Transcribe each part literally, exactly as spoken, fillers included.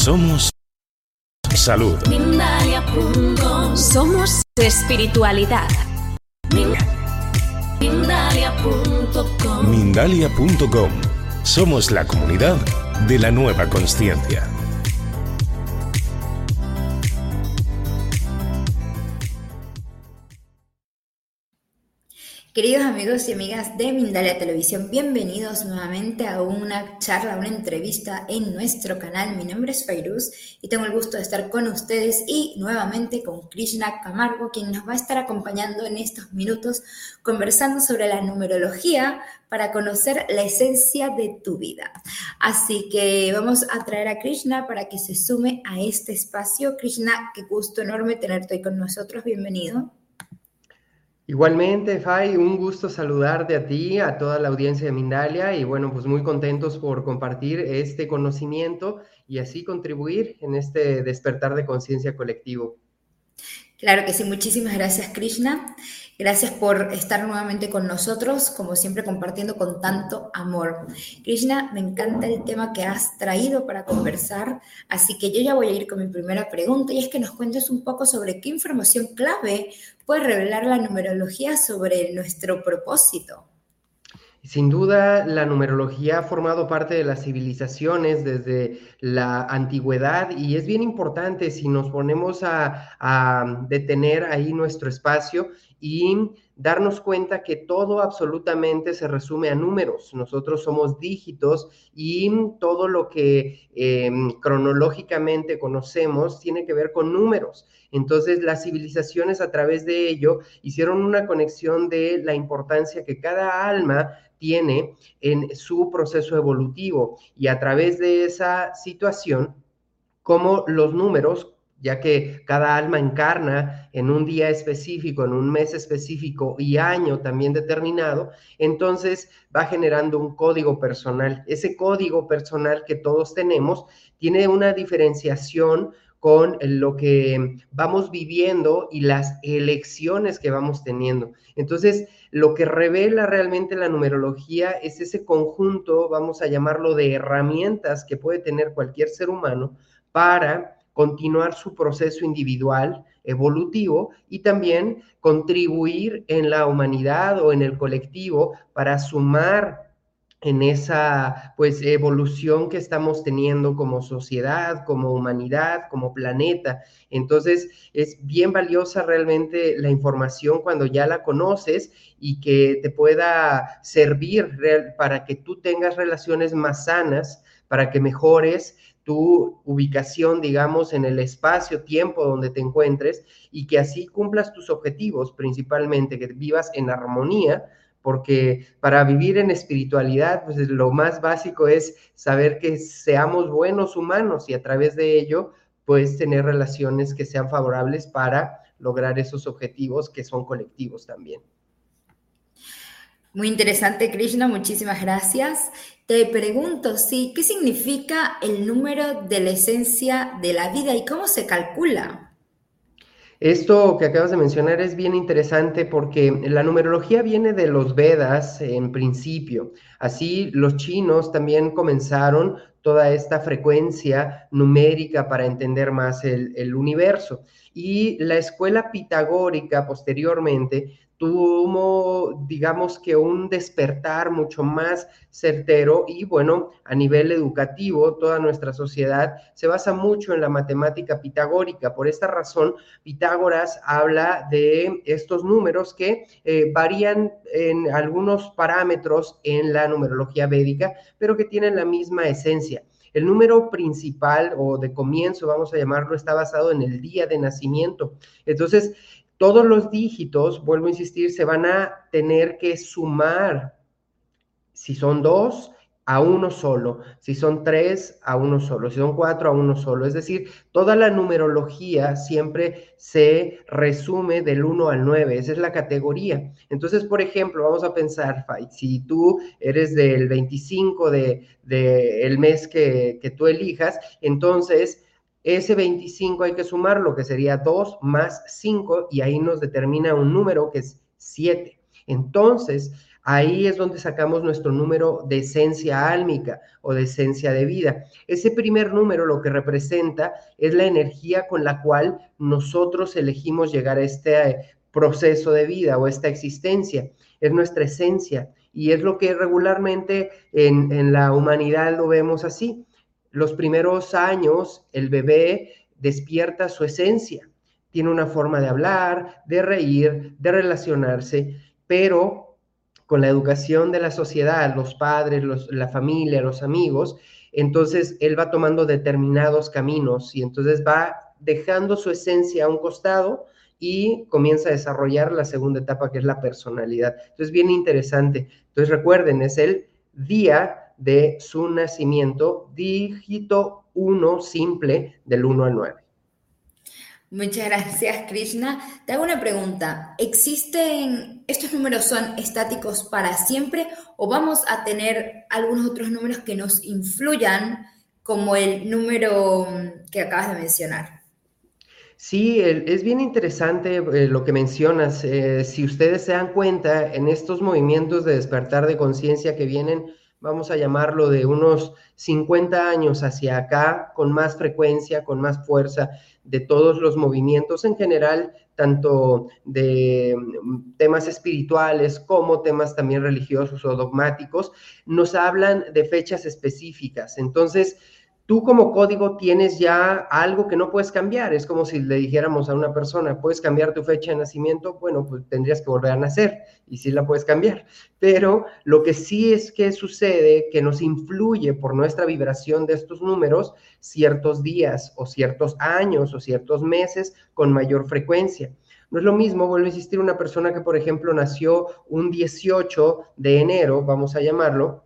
Somos salud. Mindalia punto com. Somos espiritualidad. Mindalia punto com. Mindalia punto com. Somos la comunidad de la nueva consciencia. Queridos amigos y amigas de Mindalia Televisión, bienvenidos nuevamente a una charla, una entrevista en nuestro canal. Mi nombre es Fairuz y tengo el gusto de estar con ustedes y nuevamente con Krishna Camargo, quien nos va a estar acompañando en estos minutos conversando sobre la numerología para conocer la esencia de tu vida. Así que vamos a traer a Krishna para que se sume a este espacio. Krishna, qué gusto enorme tenerte hoy con nosotros, bienvenido. Igualmente, Fay, un gusto saludarte a ti, a toda la audiencia de Mindalia y bueno, pues muy contentos por compartir este conocimiento y así contribuir en este despertar de conciencia colectivo. Claro que sí, muchísimas gracias, Krishna. Gracias por estar nuevamente con nosotros, como siempre compartiendo con tanto amor. Krishna, me encanta el tema que has traído para conversar, así que yo ya voy a ir con mi primera pregunta y es que nos cuentes un poco sobre qué información clave puede revelar la numerología sobre nuestro propósito. Sin duda, la numerología ha formado parte de las civilizaciones desde la antigüedad y es bien importante si nos ponemos a, a detener ahí nuestro espacio y darnos cuenta que todo absolutamente se resume a números. Nosotros somos dígitos y todo lo que eh, cronológicamente conocemos tiene que ver con números. Entonces, las civilizaciones a través de ello hicieron una conexión de la importancia que cada alma tiene en su proceso evolutivo y a través de esa situación, como los números, ya que cada alma encarna en un día específico, en un mes específico y año también determinado, entonces va generando un código personal. Ese código personal que todos tenemos tiene una diferenciación con lo que vamos viviendo y las elecciones que vamos teniendo. Entonces, lo que revela realmente la numerología es ese conjunto, vamos a llamarlo de herramientas que puede tener cualquier ser humano para continuar su proceso individual, evolutivo y también contribuir en la humanidad o en el colectivo para sumar en esa pues evolución que estamos teniendo como sociedad, como humanidad, como planeta. Entonces es bien valiosa realmente la información cuando ya la conoces y que te pueda servir real, para que tú tengas relaciones más sanas, para que mejores tu ubicación, digamos, en el espacio-tiempo donde te encuentres y que así cumplas tus objetivos, principalmente que vivas en armonía, porque para vivir en espiritualidad, pues lo más básico es saber que seamos buenos humanos y a través de ello, pues tener relaciones que sean favorables para lograr esos objetivos que son colectivos también. Muy interesante, Krishna, muchísimas gracias. Te pregunto, sí, ¿qué significa el número de la esencia de la vida y cómo se calcula? Esto que acabas de mencionar es bien interesante porque la numerología viene de los Vedas en principio. Así los chinos también comenzaron toda esta frecuencia numérica para entender más el, el universo. Y la escuela pitagórica posteriormente tuvo, digamos que un despertar mucho más certero y bueno, a nivel educativo, toda nuestra sociedad se basa mucho en la matemática pitagórica. Por esta razón, Pitágoras habla de estos números que eh, varían en algunos parámetros en la numerología védica, pero que tienen la misma esencia. El número principal o de comienzo, vamos a llamarlo, está basado en el día de nacimiento. Entonces, todos los dígitos, vuelvo a insistir, se van a tener que sumar, si son dos, a uno solo, si son tres, a uno solo, si son cuatro, a uno solo. Es decir, toda la numerología siempre se resume del uno al nueve, esa es la categoría. Entonces, por ejemplo, vamos a pensar, Fay, si tú eres del veinticinco de, de el mes que, que tú elijas, entonces ese veinticinco hay que sumar lo que sería dos más cinco y ahí nos determina un número que es siete. Entonces, Ahí es donde sacamos nuestro número de esencia álmica o de esencia de vida. Ese primer número lo que representa es la energía con la cual nosotros elegimos llegar a este proceso de vida o esta existencia. Es nuestra esencia y es lo que regularmente en, en la humanidad lo vemos así. Los primeros años el bebé despierta su esencia. Tiene una forma de hablar, de reír, de relacionarse, pero con la educación de la sociedad, los padres, los, la familia, los amigos, entonces él va tomando determinados caminos y entonces va dejando su esencia a un costado y comienza a desarrollar la segunda etapa, que es la personalidad. Entonces, bien interesante. Entonces, recuerden, es el día de su nacimiento, dígito uno simple del uno al nueve. Muchas gracias, Krishna. Te hago una pregunta. ¿Existen, estos números son estáticos para siempre o vamos a tener algunos otros números que nos influyan, como el número que acabas de mencionar? Sí, el, es bien interesante eh, lo que mencionas. Eh, si ustedes se dan cuenta, en estos movimientos de despertar de conciencia que vienen, vamos a llamarlo de unos cincuenta años hacia acá, con más frecuencia, con más fuerza, de todos los movimientos en general, tanto de temas espirituales como temas también religiosos o dogmáticos, nos hablan de fechas específicas. Entonces, tú como código tienes ya algo que no puedes cambiar. Es como si le dijéramos a una persona, ¿puedes cambiar tu fecha de nacimiento? Bueno, pues tendrías que volver a nacer y sí la puedes cambiar. Pero lo que sí es que sucede, que nos influye por nuestra vibración de estos números, ciertos días o ciertos años o ciertos meses con mayor frecuencia. No es lo mismo, vuelvo a insistir, una persona que, por ejemplo, nació un dieciocho de enero, vamos a llamarlo,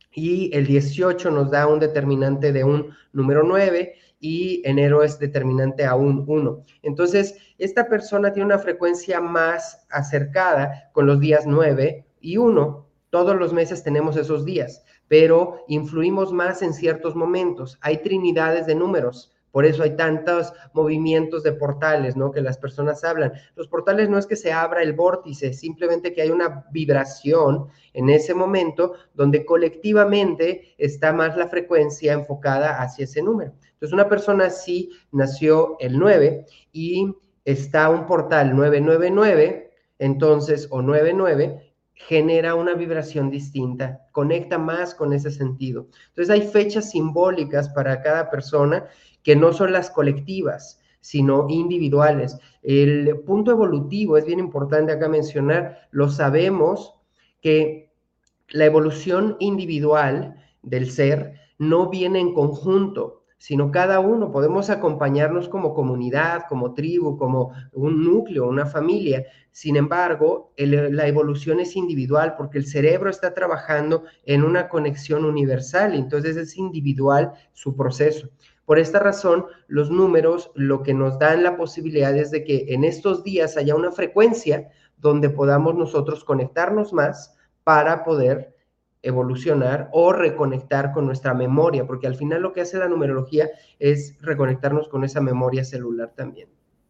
y el dieciocho nos da un determinante de un número nueve y enero es determinante a un uno. Entonces, esta persona tiene una frecuencia más acercada con los días nueve y uno. Todos los meses tenemos esos días, pero influimos más en ciertos momentos. Hay trinidades de números. Por eso hay tantos movimientos de portales, ¿no? Que las personas hablan. Los portales no es que se abra el vórtice, simplemente que hay una vibración en ese momento donde colectivamente está más la frecuencia enfocada hacia ese número. Entonces, una persona sí nació el nueve y está un portal nueve nueve nueve, entonces, o nueve nueve, genera una vibración distinta, conecta más con ese sentido. Entonces, hay fechas simbólicas para cada persona que no son las colectivas, sino individuales. El punto evolutivo es bien importante acá mencionar, lo sabemos que la evolución individual del ser no viene en conjunto, sino cada uno podemos acompañarnos como comunidad, como tribu, como un núcleo, una familia. Sin embargo, el, la evolución es individual porque el cerebro está trabajando en una conexión universal, entonces es individual su proceso. Por esta razón, los números lo que nos dan la posibilidad es de que en estos días haya una frecuencia donde podamos nosotros conectarnos más para poder evolucionar o reconectar con nuestra memoria, porque al final lo que hace la numerología es reconectarnos con esa memoria celular también.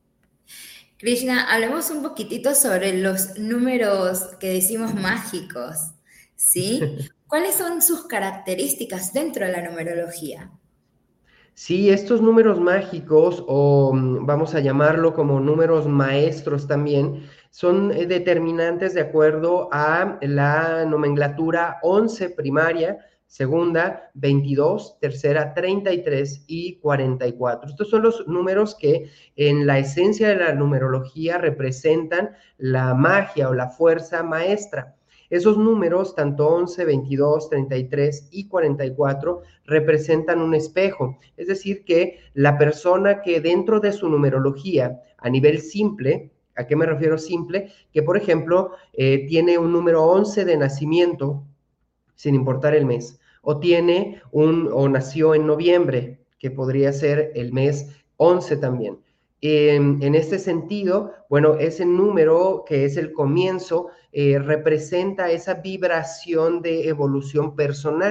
Krishna, hablemos un poquitito sobre los números que decimos mágicos, ¿sí? ¿Cuáles son sus características dentro de la numerología? Sí, estos números mágicos, o vamos a llamarlo como números maestros también, son determinantes de acuerdo a la nomenclatura once primaria, segunda, veintidós, tercera, treinta y tres y cuarenta y cuatro. Estos son los números que en la esencia de la numerología representan la magia o la fuerza maestra. Esos números, tanto once, veintidós, treinta y tres y cuarenta y cuatro, representan un espejo. Es decir, que la persona que dentro de su numerología, a nivel simple, ¿a qué me refiero simple? Que, por ejemplo, eh, tiene un número once de nacimiento, sin importar el mes, o tiene un, o nació en noviembre, que podría ser el mes once también. En, en este sentido, bueno, ese número que es el comienzo eh, representa esa vibración de evolución personal.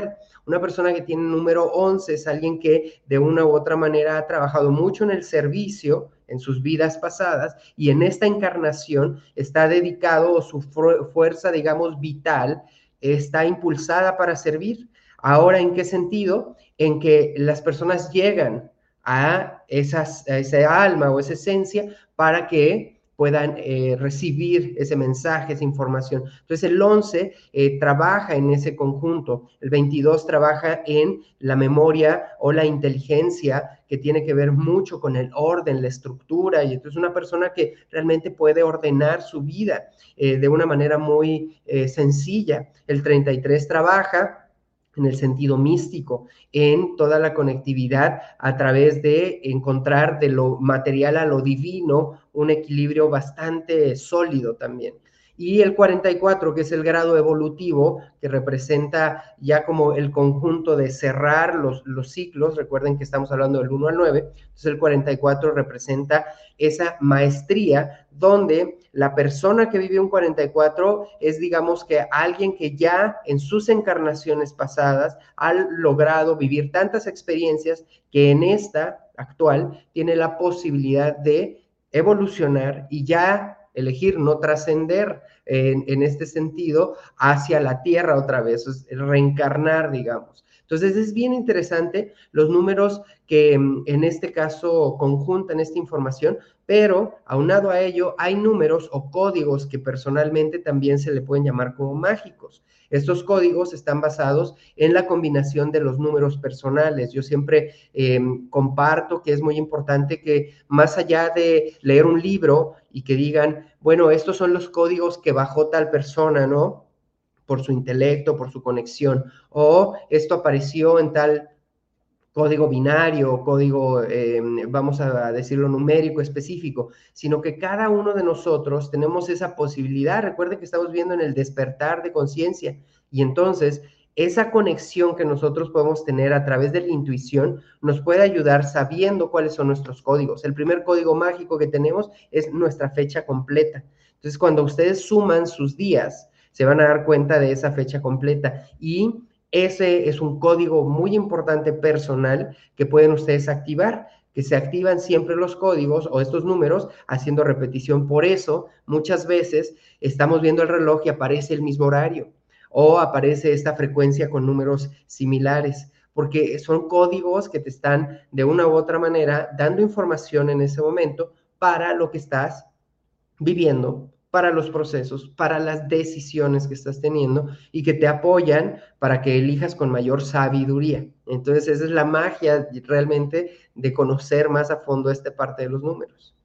Una persona que tiene número once es alguien que de una u otra manera ha trabajado mucho en el servicio en sus vidas pasadas y en esta encarnación está dedicado o su fuerza, digamos, vital está impulsada para servir. Ahora, ¿en qué sentido? En que las personas llegan a, esas, a esa alma o esa esencia para que puedan eh, recibir ese mensaje, esa información. Entonces el once eh, trabaja en ese conjunto, el veintidós trabaja en la memoria o la inteligencia que tiene que ver mucho con el orden, la estructura, y entonces una persona que realmente puede ordenar su vida eh, de una manera muy eh, sencilla. El treinta y tres trabaja en el sentido místico, en toda la conectividad a través de encontrar de lo material a lo divino un equilibrio bastante sólido también. Y el cuarenta y cuatro, que es el grado evolutivo, que representa ya como el conjunto de cerrar los, los ciclos, recuerden que estamos hablando del uno al nueve, entonces el cuarenta y cuatro representa esa maestría donde la persona que vive un cuarenta y cuatro es, digamos, que alguien que ya en sus encarnaciones pasadas ha logrado vivir tantas experiencias que en esta actual tiene la posibilidad de evolucionar y ya elegir no trascender en, en este sentido hacia la tierra otra vez, es reencarnar, digamos. Entonces es bien interesante los números que en este caso conjuntan esta información, pero aunado a ello hay números o códigos que personalmente también se le pueden llamar como mágicos. Estos códigos están basados en la combinación de los números personales. Yo siempre eh, comparto que es muy importante que más allá de leer un libro y que digan, bueno, estos son los códigos que bajó tal persona, ¿no? Por su intelecto, por su conexión, o esto apareció en tal código binario, código, eh, vamos a decirlo, numérico específico, sino que cada uno de nosotros tenemos esa posibilidad. Recuerden que estamos viendo en el despertar de conciencia, y entonces esa conexión que nosotros podemos tener a través de la intuición nos puede ayudar sabiendo cuáles son nuestros códigos. El primer código mágico que tenemos es nuestra fecha completa. Entonces, cuando ustedes suman sus días, se van a dar cuenta de esa fecha completa, y ese es un código muy importante personal que pueden ustedes activar, que se activan siempre los códigos o estos números haciendo repetición. Por eso, muchas veces estamos viendo el reloj y aparece el mismo horario o aparece esta frecuencia con números similares, porque son códigos que te están de una u otra manera dando información en ese momento para lo que estás viviendo, para los procesos, para las decisiones que estás teniendo y que te apoyan para que elijas con mayor sabiduría. Entonces, esa es la magia realmente de conocer más a fondo esta parte de los números.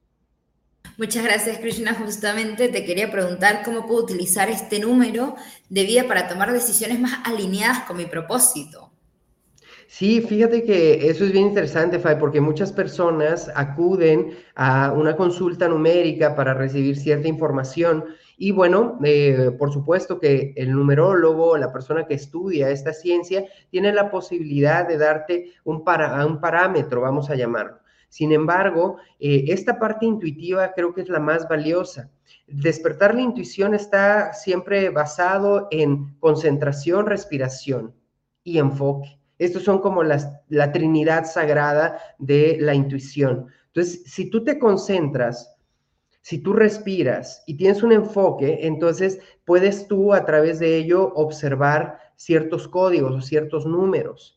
Muchas gracias, Krishna. Justamente te quería preguntar cómo puedo utilizar este número de vida para tomar decisiones más alineadas con mi propósito. Sí, fíjate que eso es bien interesante, Fay, porque muchas personas acuden a una consulta numérica para recibir cierta información y bueno, eh, por supuesto que el numerólogo, la persona que estudia esta ciencia, tiene la posibilidad de darte un, para, un parámetro, vamos a llamarlo. Sin embargo, eh, esta parte intuitiva creo que es la más valiosa. Despertar la intuición está siempre basado en concentración, respiración y enfoque. Estos son como las, la trinidad sagrada de la intuición. Entonces, si tú te concentras, si tú respiras y tienes un enfoque, entonces puedes tú a través de ello observar ciertos códigos o ciertos números.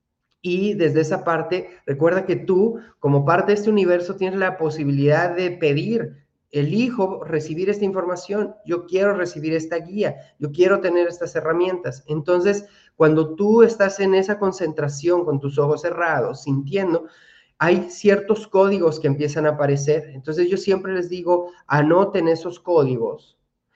Y desde esa parte, recuerda que tú, como parte de este universo, tienes la posibilidad de pedir, elijo recibir esta información, yo quiero recibir esta guía, yo quiero tener estas herramientas. Entonces, cuando tú estás en esa concentración con tus ojos cerrados, sintiendo, hay ciertos códigos que empiezan a aparecer. Entonces, yo siempre les digo, anoten esos códigos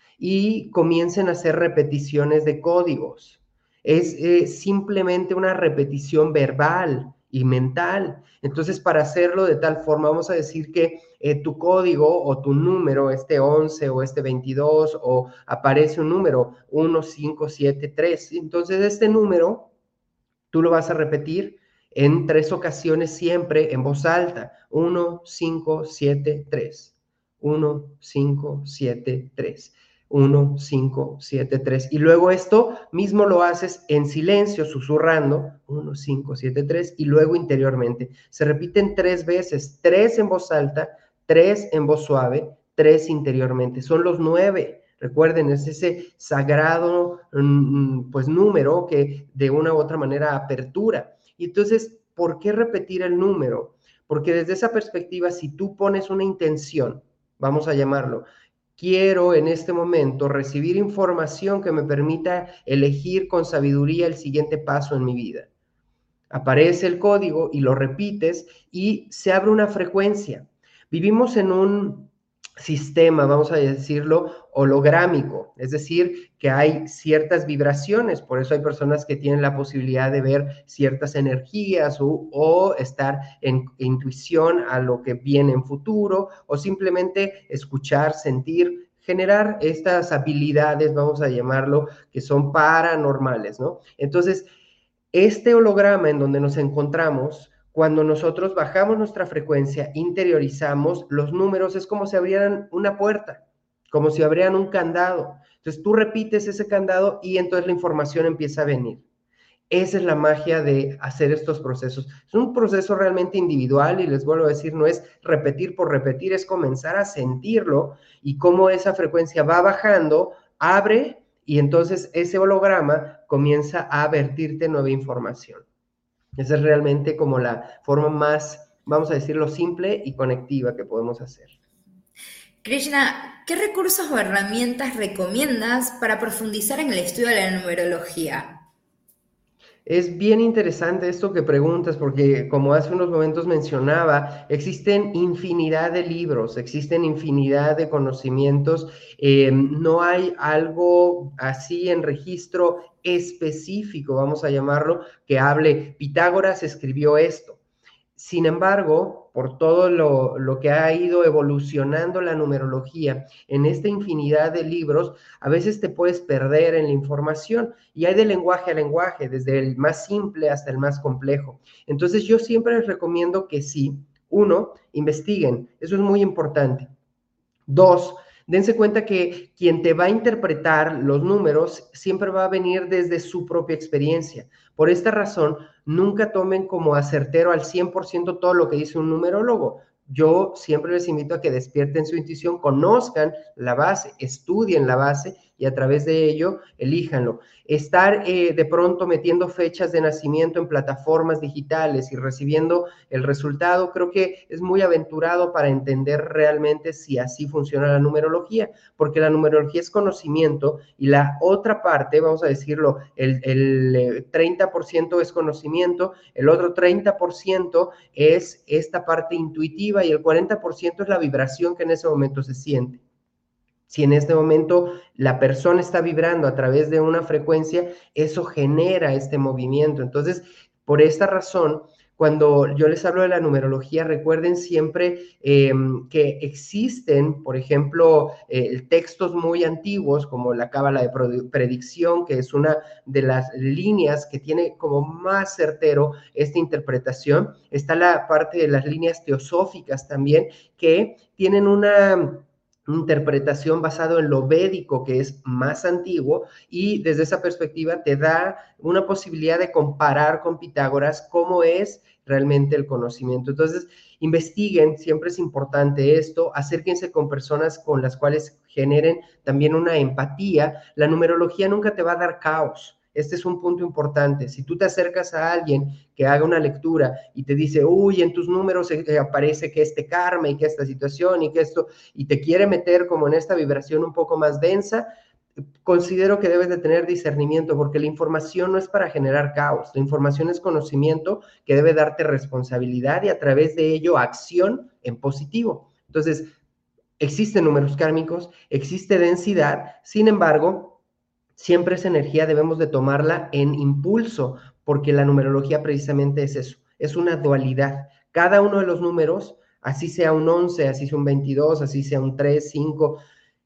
y comiencen a hacer repeticiones de códigos. Es eh, simplemente una repetición verbal y mental. Entonces, para hacerlo de tal forma, vamos a decir que eh, tu código o tu número, este once o este veintidós, o aparece un número uno, cinco, siete, tres. Entonces, este número tú lo vas a repetir en tres ocasiones siempre en voz alta. uno, cinco, siete, tres. uno, cinco, siete, tres. uno, cinco, siete, tres. Y luego esto mismo lo haces en silencio, susurrando, uno, cinco, siete, tres, y luego interiormente. Se repiten tres veces, tres en voz alta, tres en voz suave, tres interiormente. Son los nueve. Recuerden, es ese sagrado pues, número que de una u otra manera apertura. Y entonces, ¿por qué repetir el número? Porque desde esa perspectiva, si tú pones una intención, vamos a llamarlo, quiero en este momento recibir información que me permita elegir con sabiduría el siguiente paso en mi vida. Aparece el código y lo repites y se abre una frecuencia. Vivimos en un sistema, vamos a decirlo, holográmico, es decir, que hay ciertas vibraciones, por eso hay personas que tienen la posibilidad de ver ciertas energías o, o estar en intuición a lo que viene en futuro, o simplemente escuchar, sentir, generar estas habilidades, vamos a llamarlo, que son paranormales, ¿no? Entonces, este holograma en donde nos encontramos, cuando nosotros bajamos nuestra frecuencia, interiorizamos los números, es como si abrieran una puerta, como si abrieran un candado. Entonces tú repites ese candado y entonces la información empieza a venir. Esa es la magia de hacer estos procesos. Es un proceso realmente individual y les vuelvo a decir, no es repetir por repetir, es comenzar a sentirlo y cómo esa frecuencia va bajando, abre y entonces ese holograma comienza a vertirte nueva información. Esa es realmente como la forma más, vamos a decirlo, simple y conectiva que podemos hacer. Krishna, ¿qué recursos o herramientas recomiendas para profundizar en el estudio de la numerología? Es bien interesante esto que preguntas porque, como hace unos momentos mencionaba, existen infinidad de libros, existen infinidad de conocimientos, eh, no hay algo así en registro específico, vamos a llamarlo, que hable, Pitágoras escribió esto. Sin embargo, por todo lo, lo que ha ido evolucionando la numerología en esta infinidad de libros, a veces te puedes perder en la información y hay de lenguaje a lenguaje, desde el más simple hasta el más complejo. Entonces yo siempre les recomiendo que sí, uno, investiguen, eso es muy importante. Dos, dense cuenta que quien te va a interpretar los números siempre va a venir desde su propia experiencia. Por esta razón, nunca tomen como acertero al cien por ciento todo lo que dice un numerólogo. Yo siempre les invito a que despierten su intuición, conozcan la base, estudien la base y a través de ello elíjanlo. Estar eh, de pronto metiendo fechas de nacimiento en plataformas digitales y recibiendo el resultado, creo que es muy aventurado para entender realmente si así funciona la numerología, porque la numerología es conocimiento y la otra parte, vamos a decirlo, el, el treinta por ciento es conocimiento, el otro treinta por ciento es esta parte intuitiva y el cuarenta por ciento es la vibración que en ese momento se siente. Si en este momento la persona está vibrando a través de una frecuencia, eso genera este movimiento. Entonces, por esta razón, cuando yo les hablo de la numerología, recuerden siempre eh, que existen, por ejemplo, eh, textos muy antiguos como la Cábala de Predicción, que es una de las líneas que tiene como más certero esta interpretación. Está la parte de las líneas teosóficas también, que tienen una interpretación basado en lo védico, que es más antiguo, y desde esa perspectiva te da una posibilidad de comparar con Pitágoras cómo es realmente el conocimiento. Entonces, investiguen, siempre es importante esto, acérquense con personas con las cuales generen también una empatía. La numerología nunca te va a dar caos. Este es un punto importante. Si tú te acercas a alguien que haga una lectura y te dice, uy, en tus números eh, aparece que este karma y que esta situación y que esto, y te quiere meter como en esta vibración un poco más densa, considero que debes de tener discernimiento porque la información no es para generar caos. La información es conocimiento que debe darte responsabilidad y a través de ello acción en positivo. Entonces, existen números kármicos, existe densidad, sin embargo, siempre esa energía debemos de tomarla en impulso, porque la numerología precisamente es eso, es una dualidad. Cada uno de los números, así sea un once, así sea un veintidós, así sea un tres, cinco,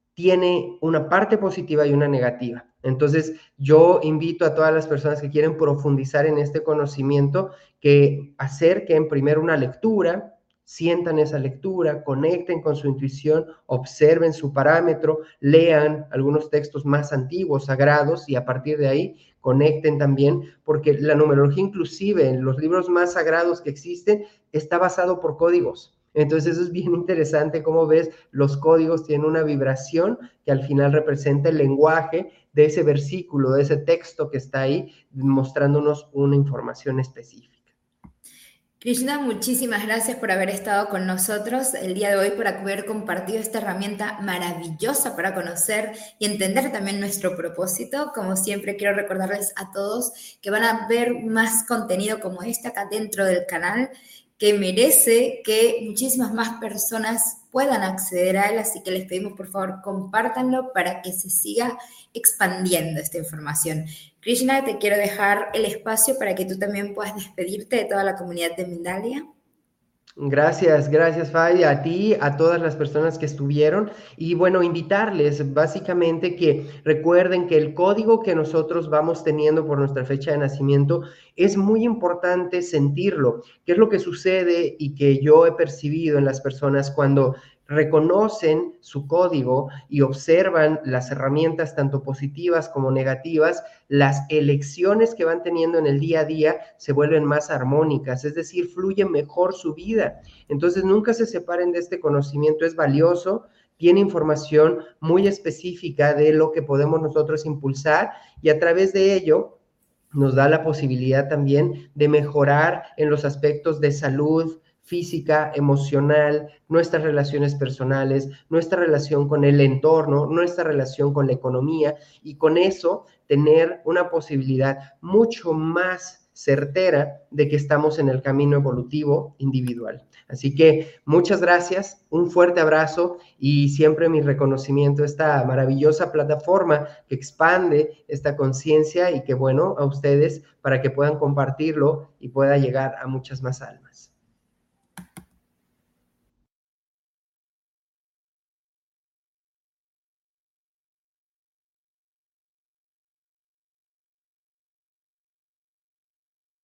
tiene una parte positiva y una negativa. Entonces, yo invito a todas las personas que quieren profundizar en este conocimiento que acerquen primero una lectura, sientan esa lectura, conecten con su intuición, observen su parámetro, lean algunos textos más antiguos, sagrados, y a partir de ahí conecten también, porque la numerología inclusive en los libros más sagrados que existen está basado por códigos. Entonces eso es bien interesante, como ves, los códigos tienen una vibración que al final representa el lenguaje de ese versículo, de ese texto que está ahí, mostrándonos una información específica. Krishna, muchísimas gracias por haber estado con nosotros el día de hoy, por haber compartido esta herramienta maravillosa para conocer y entender también nuestro propósito. Como siempre, quiero recordarles a todos que van a ver más contenido como este acá dentro del canal, que merece que muchísimas más personas puedan acceder a él, así que les pedimos por favor compártanlo para que se siga expandiendo esta información. Krishna, te quiero dejar el espacio para que tú también puedas despedirte de toda la comunidad de Mindalia. Gracias, gracias Fay, a ti, a todas las personas que estuvieron, y bueno, invitarles básicamente que recuerden que el código que nosotros vamos teniendo por nuestra fecha de nacimiento es muy importante sentirlo. ¿Qué es lo que sucede y que yo he percibido en las personas cuando reconocen su código y observan las herramientas tanto positivas como negativas? Las elecciones que van teniendo en el día a día se vuelven más armónicas, es decir, fluye mejor su vida. Entonces, nunca se separen de este conocimiento, es valioso, tiene información muy específica de lo que podemos nosotros impulsar, y a través de ello nos da la posibilidad también de mejorar en los aspectos de salud física, emocional, nuestras relaciones personales, nuestra relación con el entorno, nuestra relación con la economía, y con eso tener una posibilidad mucho más certera de que estamos en el camino evolutivo individual. Así que muchas gracias, un fuerte abrazo y siempre mi reconocimiento a esta maravillosa plataforma que expande esta conciencia, y que bueno, a ustedes para que puedan compartirlo y pueda llegar a muchas más almas.